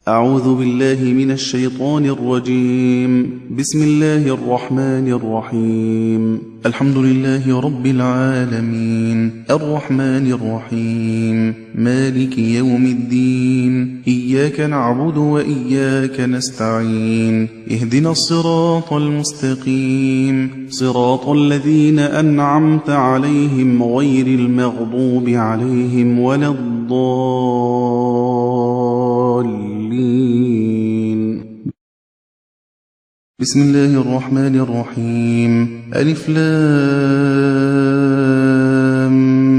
أعوذ بالله من الشيطان الرجيم. بسم الله الرحمن الرحيم. الحمد لله رب العالمين، الرحمن الرحيم، مالك يوم الدين، إياك نعبد وإياك نستعين، اهدنا الصراط المستقيم، صراط الذين أنعمت عليهم غير المغضوب عليهم ولا الضالين. بسم الله الرحمن الرحيم. ألف لام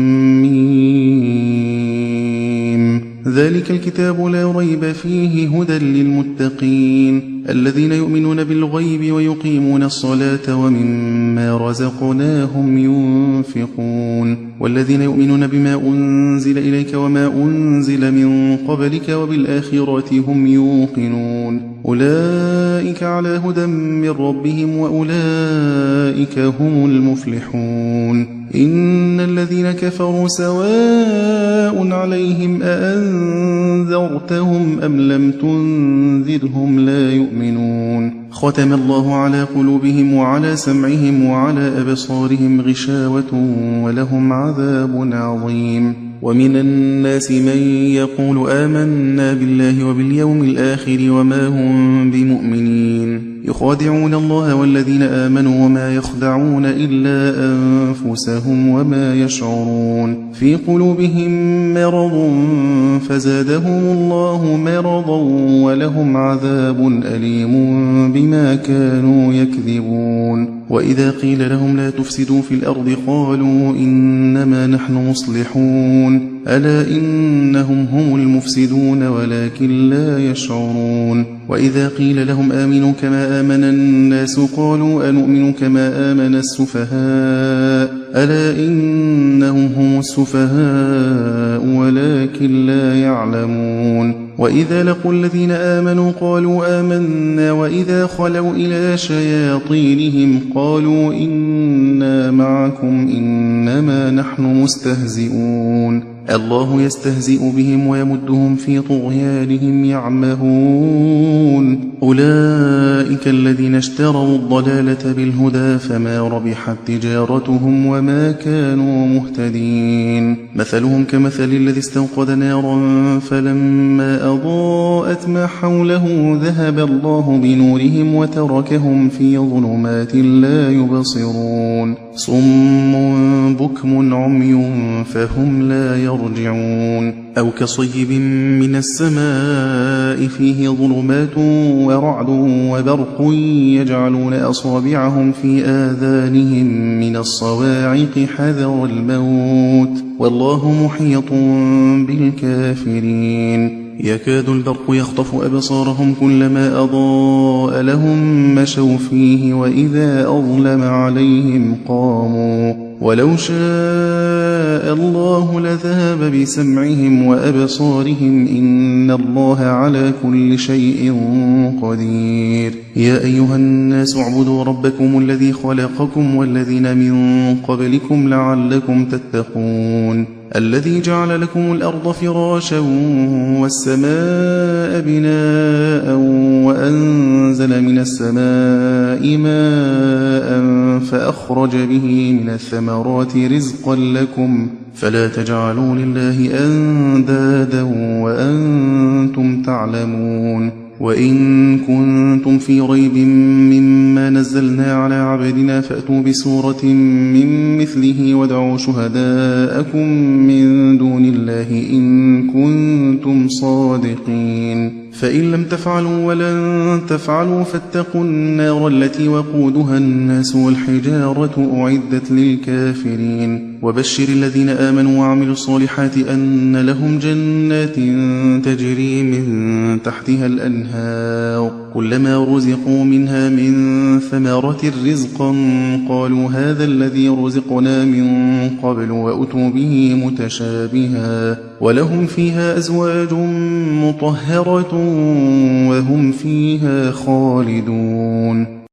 ميم. ذلك الكتاب لا ريب فيه هدى للمتقين الذين يؤمنون بالغيب ويقيمون الصلاة ومما رزقناهم ينفقون والذين يؤمنون بما أنزل إليك وما أنزل من قبلك وبالآخرة هم يوقنون أولئك على هدى من ربهم وأولئك هم المفلحون. إن الذين كفروا سواء عليهم أأنذرتهم أم لم تنذرهم لا يؤمنون. ختم الله على قلوبهم وعلى سمعهم وعلى أبصارهم غشاوة ولهم عذاب عظيم. ومن الناس من يقول آمنا بالله وباليوم الآخر وما هم بمؤمنين يخادعون الله والذين آمنوا وما يخدعون إلا أنفسهم وما يشعرون. في قلوبهم مرض فزادهم الله مرضا ولهم عذاب أليم بما كانوا يكذبون. وإذا قيل لهم لا تفسدوا في الأرض قالوا إنما نحن مصلحون ألا إنهم هم المفسدون ولكن لا يشعرون. وإذا قيل لهم آمنوا كما آمن الناس قالوا أنؤمن كما آمن السفهاء ألا إنهم هم السفهاء ولكن لا يعلمون. وإذا لقوا الذين آمنوا قالوا آمنا وإذا خلوا إلى شياطينهم قالوا إنا معكم إنما نحن مستهزئون. الله يستهزئ بهم ويمدهم في طغيانهم يعمهون. أولئك الذين اشتروا الضلالة بالهدى فما ربحت تجارتهم وما كانوا مهتدين. مثلهم كمثل الذي استوقد نارا فلما أضاءت ما حوله ذهب الله بنورهم وتركهم في ظلمات لا يبصرون. صم بكم عمي فهم لا يرجعون. أو كصيب من السماء فيه ظلمات ورعد وبرق يجعلون أصابعهم في آذانهم من الصواعق حذر الموت والله محيط بالكافرين. يكاد البرق يخطف أبصارهم كلما أضاء لهم مشوا فيه وإذا أظلم عليهم قاموا ولو شاء الله لذهب بسمعهم وأبصارهم إن الله على كل شيء قدير. يا أيها الناس اعبدوا ربكم الذي خلقكم والذين من قبلكم لعلكم تتقون الذي جعل لكم الأرض فراشا والسماء بناء وأنزل من السماء ماء فأخرج به من الثمرات رزقا لكم فلا تجعلوا لله أندادا وأنتم تعلمون. وإن كنتم في ريب مما نزلنا على عبدنا فأتوا بسورة من مثله وادعوا شهداءكم من دون الله إن كنتم صادقين. فإن لم تفعلوا ولن تفعلوا فاتقوا النار التي وقودها الناس والحجارة أعدت للكافرين. وبشر الذين آمنوا وعملوا الصالحات أن لهم جنات تجري من تحتها الأنهار كلما رزقوا منها من ثمرة رزقا قالوا هذا الذي رزقنا من قبل وأتوا به متشابها ولهم فيها أزواج مطهرة وهم فيها خالدون.